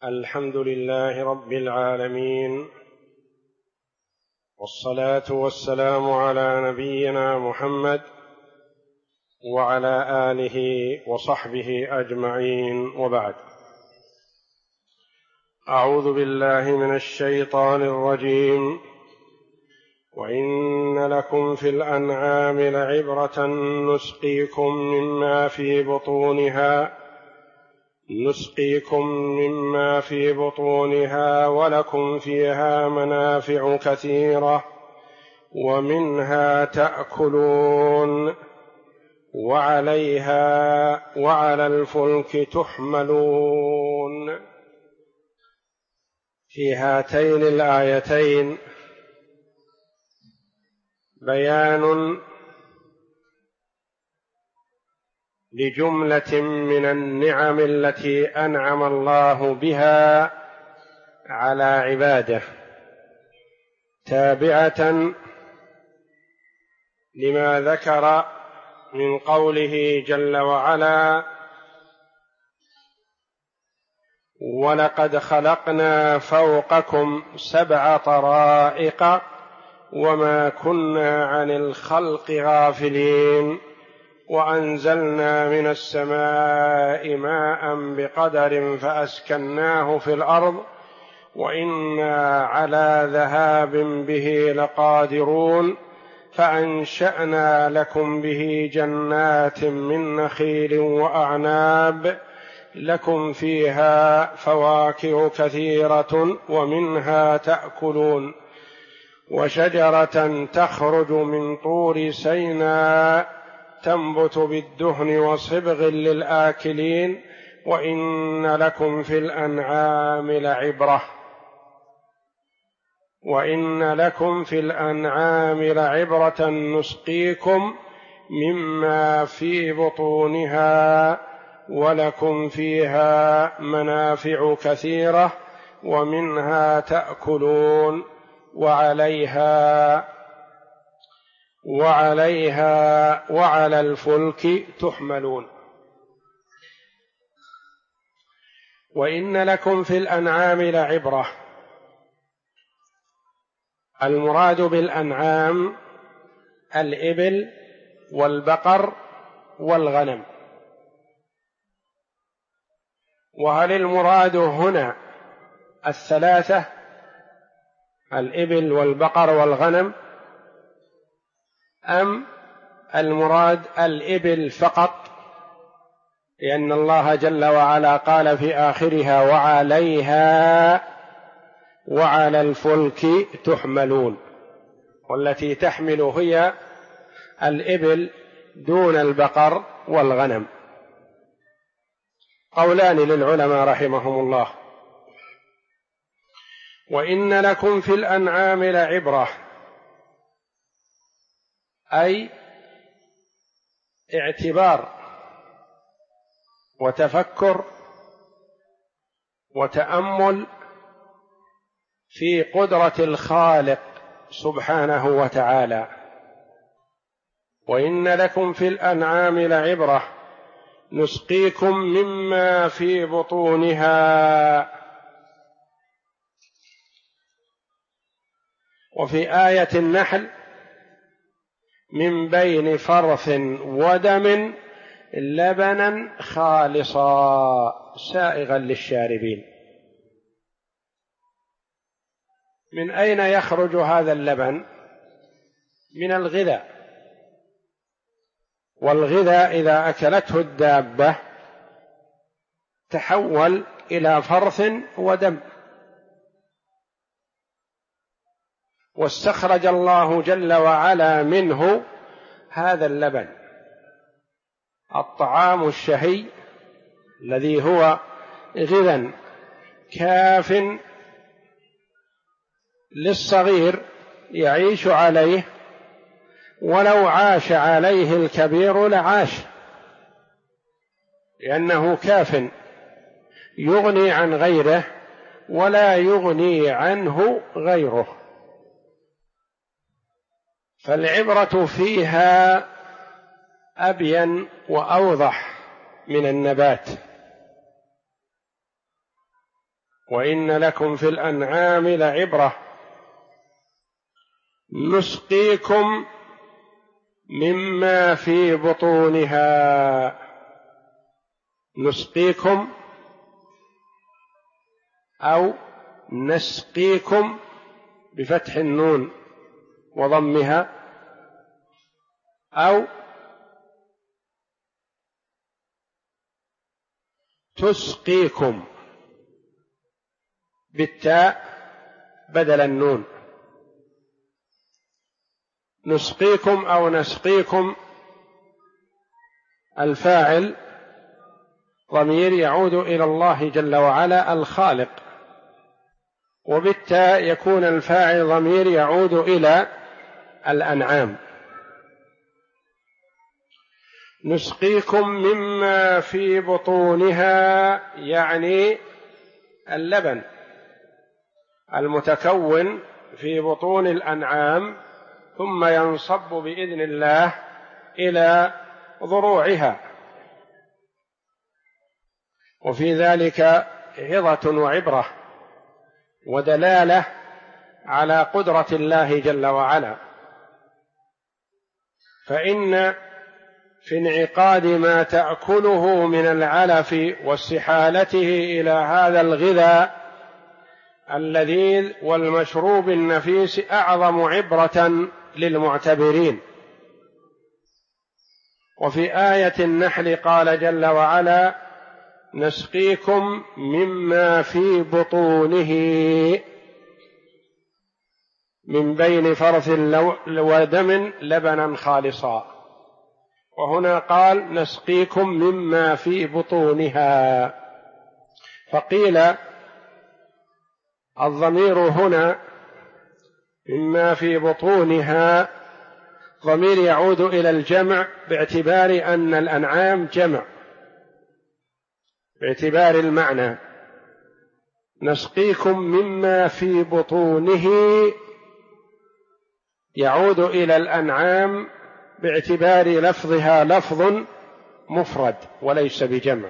الحمد لله رب العالمين، والصلاة والسلام على نبينا محمد وعلى آله وصحبه أجمعين، وبعد. أعوذ بالله من الشيطان الرجيم. وإن لكم في الأنعام لعبرة نسقيكم مما في بطونها ولكم فيها منافع كثيرة ومنها تأكلون وعليها وعلى الفلك تحملون. في هاتين الآيتين بيان لجملة من النعم التي أنعم الله بها على عباده، تابعة لما ذكر من قوله جل وعلا: ولقد خلقنا فوقكم 7 طرائق وما كنا عن الخلق غافلين وأنزلنا من السماء ماء بقدر فأسكناه في الأرض وإنا على ذهاب به لقادرون فأنشأنا لكم به جنات من نخيل وأعناب لكم فيها فواكه كثيرة ومنها تأكلون وشجرة تخرج من طور سيناء تنبت بالدهن وصبغ للآكلين وإن لكم في الأنعام لعبرة نسقيكم مما في بطونها ولكم فيها منافع كثيرة ومنها تأكلون وعليها وعلى الفلك تحملون. وإن لكم في الأنعام لعبرة. المراد بالأنعام الإبل والبقر والغنم. وهل المراد هنا 3 الإبل والبقر والغنم، أم المراد الإبل فقط، لأن الله جل وعلا قال في آخرها: وعليها وعلى الفلك تحملون، والتي تحمل هي الإبل دون البقر والغنم. قولان للعلماء رحمهم الله. وإن لكم في الأنعام لعبرة، أي اعتبار وتفكر وتأمل في قدرة الخالق سبحانه وتعالى. وإن لكم في الأنعام لعبرة نسقيكم مما في بطونها. وفي آية النحل: من بين فرث ودم لبنا خالصا سائغا للشاربين. من أين يخرج هذا اللبن؟ من الغذاء، والغذاء إذا أكلته الدابة تحول إلى فرث ودم، واستخرج الله جل وعلا منه هذا اللبن، الطعام الشهي الذي هو غذاء كاف للصغير يعيش عليه، ولو عاش عليه الكبير لعاش، لأنه كاف يغني عن غيره ولا يغني عنه غيره. فالعبرة فيها أبين وأوضح من النبات. وإن لكم في الأنعام لعبرة نسقيكم مما في بطونها. نسقيكم أو نسقيكم بفتح النون وضمها، أو تسقيكم بالتاء بدل النون. نسقيكم أو نسقيكم الفاعل ضمير يعود إلى الله جل وعلا الخالق، وبالتاء يكون الفاعل ضمير يعود إلى الأنعام. نسقيكم مما في بطونها يعني اللبن المتكون في بطون الأنعام، ثم ينصب بإذن الله إلى ضروعها. وفي ذلك عظة وعبرة ودلالة على قدرة الله جل وعلا، فإن في انعقاد ما تأكله من العلف واستحالته إلى هذا الغذاء اللذيذ والمشروب النفيس أعظم عبرة للمعتبرين. وفي آية النحل قال جل وعلا: نسقيكم مما في بطونه من بين فرث ودم لبنا خالصا. وهنا قال: نسقيكم مما في بطونها. فقيل الضمير هنا مما في بطونها ضمير يعود إلى الجمع باعتبار أن الأنعام جمع، باعتبار المعنى. نسقيكم مما في بطونه يعود إلى الأنعام باعتبار لفظها لفظ مفرد وليس بجمع،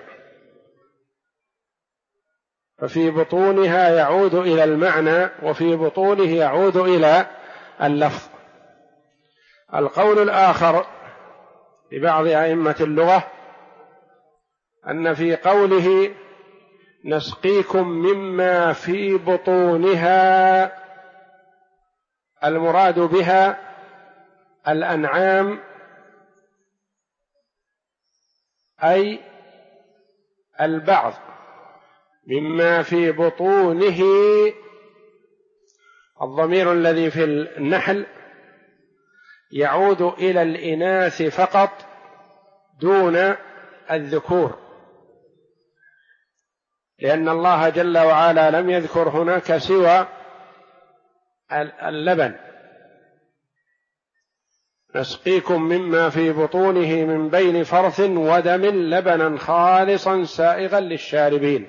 ففي بطونها يعود إلى المعنى، وفي بطونه يعود إلى اللفظ. القول الآخر لبعض أئمة اللغة أن في قوله نسقيكم مما في بطونها المراد بها الأنعام، أي البعض مما في بطونه. الضمير الذي في النحل يعود إلى الإناث فقط دون الذكور، لأن الله جل وعلا لم يذكر هناك سوى اللبن. نسقيكم مما في بطونه من بين فرث ودم لبنا خالصا سائغا للشاربين.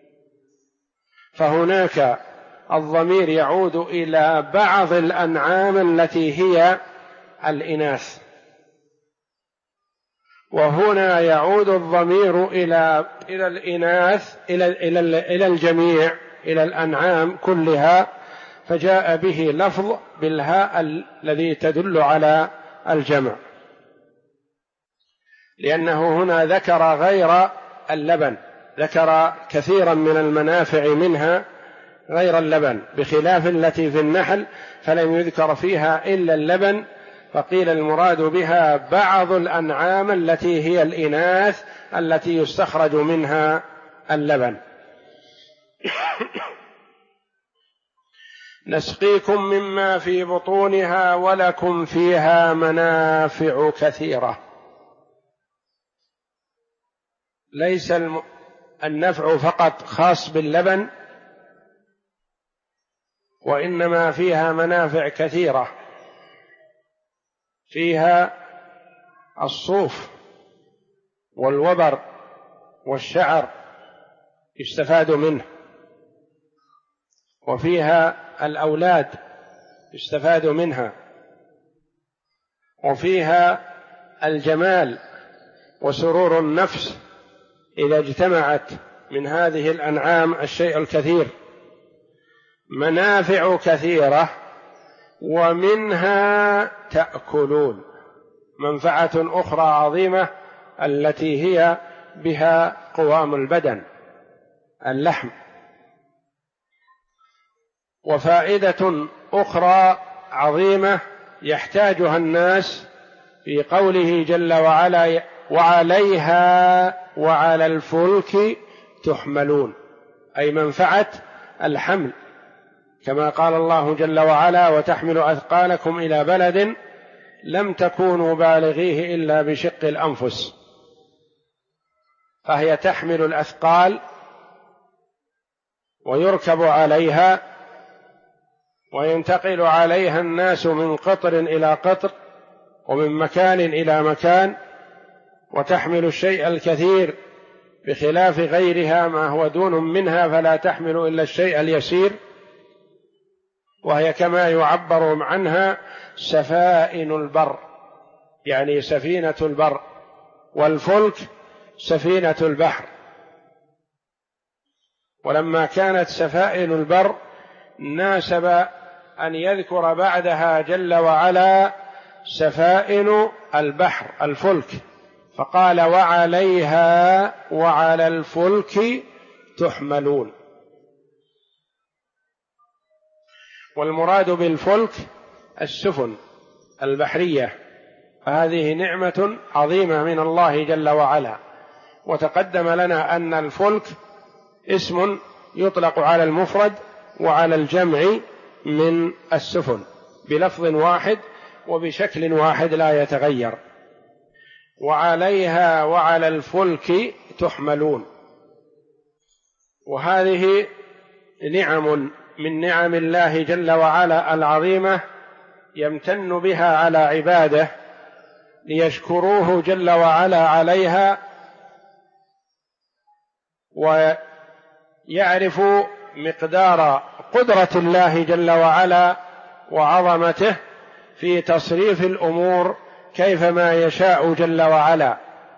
فهناك الضمير يعود إلى بعض الأنعام التي هي الإناث، وهنا يعود الضمير إلى الإناث، إلى الجميع، إلى الأنعام كلها، فجاء به لفظ بالهاء الذي تدل على الجمع، لأنه هنا ذكر غير اللبن، ذكر كثيرا من المنافع منها غير اللبن، بخلاف التي في النحل فلم يذكر فيها إلا اللبن، فقيل المراد بها بعض الأنعام التي هي الإناث التي يستخرج منها اللبن. نسقيكم مما في بطونها ولكم فيها منافع كثيرة. ليس النفع فقط خاص باللبن، وإنما فيها منافع كثيرة. فيها الصوف والوبر والشعر يستفاد منه، وفيها الأولاد يستفاد منها، وفيها الجمال وسرور النفس إذا اجتمعت من هذه الأنعام الشيء الكثير، منافع كثيرة ومنها تأكلون، منفعة أخرى عظيمة التي هي بها قوام البدن، اللحم. وفائدة أخرى عظيمة يحتاجها الناس في قوله جل وعلا: وعليها وعلى الفلك تحملون، أي منفعة الحمل، كما قال الله جل وعلا: وتحمل أثقالكم إلى بلد لم تكونوا بالغيه إلا بشق الأنفس. فهي تحمل الأثقال ويركب عليها وينتقل عليها الناس من قطر إلى قطر ومن مكان إلى مكان، وتحمل الشيء الكثير بخلاف غيرها ما هو دون منها فلا تحمل إلا الشيء اليسير. وهي كما يعبر عنها سفائن البر، يعني سفينة البر، والفلك سفينة البحر. ولما كانت سفائن البر ناسب أن يذكر بعدها جل وعلا سفائن البحر الفلك، فقال: وعليها وعلى الفلك تحملون. والمراد بالفلك السفن البحرية، فهذه نعمة عظيمة من الله جل وعلا. وتقدم لنا أن الفلك اسم يطلق على المفرد وعلى الجمع من السفن بلفظ واحد وبشكل واحد لا يتغير. وعليها وعلى الفلك تحملون، وهذه نعم من نعم الله جل وعلا العظيمة يمتن بها على عباده ليشكروه جل وعلا عليها، ويعرفوا مقدار قدرة الله جل وعلا وعظمته في تصريف الأمور كيفما يشاء جل وعلا.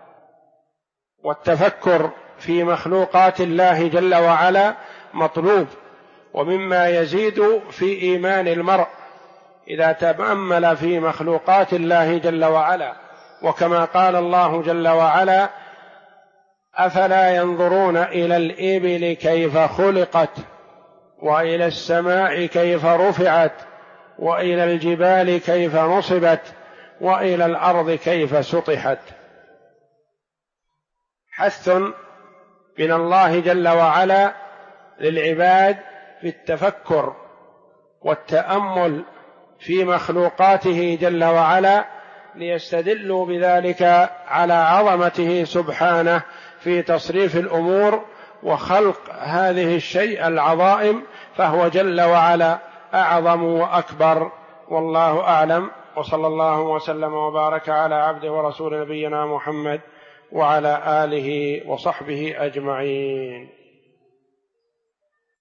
والتفكر في مخلوقات الله جل وعلا مطلوب، ومما يزيد في إيمان المرء إذا تأمل في مخلوقات الله جل وعلا. وكما قال الله جل وعلا: أفلا ينظرون إلى الإبل كيف خلقت، وإلى السماء كيف رفعت، وإلى الجبال كيف نصبت، وإلى الأرض كيف سطحت. حث من الله جل وعلا للعباد في التفكر والتأمل في مخلوقاته جل وعلا، ليستدلوا بذلك على عظمته سبحانه في تصريف الأمور وخلق هذه الشيء العظائم، فهو جل وعلا أعظم وأكبر. والله أعلم، وصلى الله وسلم وبارك على عبده ورسول نبينا محمد وعلى آله وصحبه أجمعين.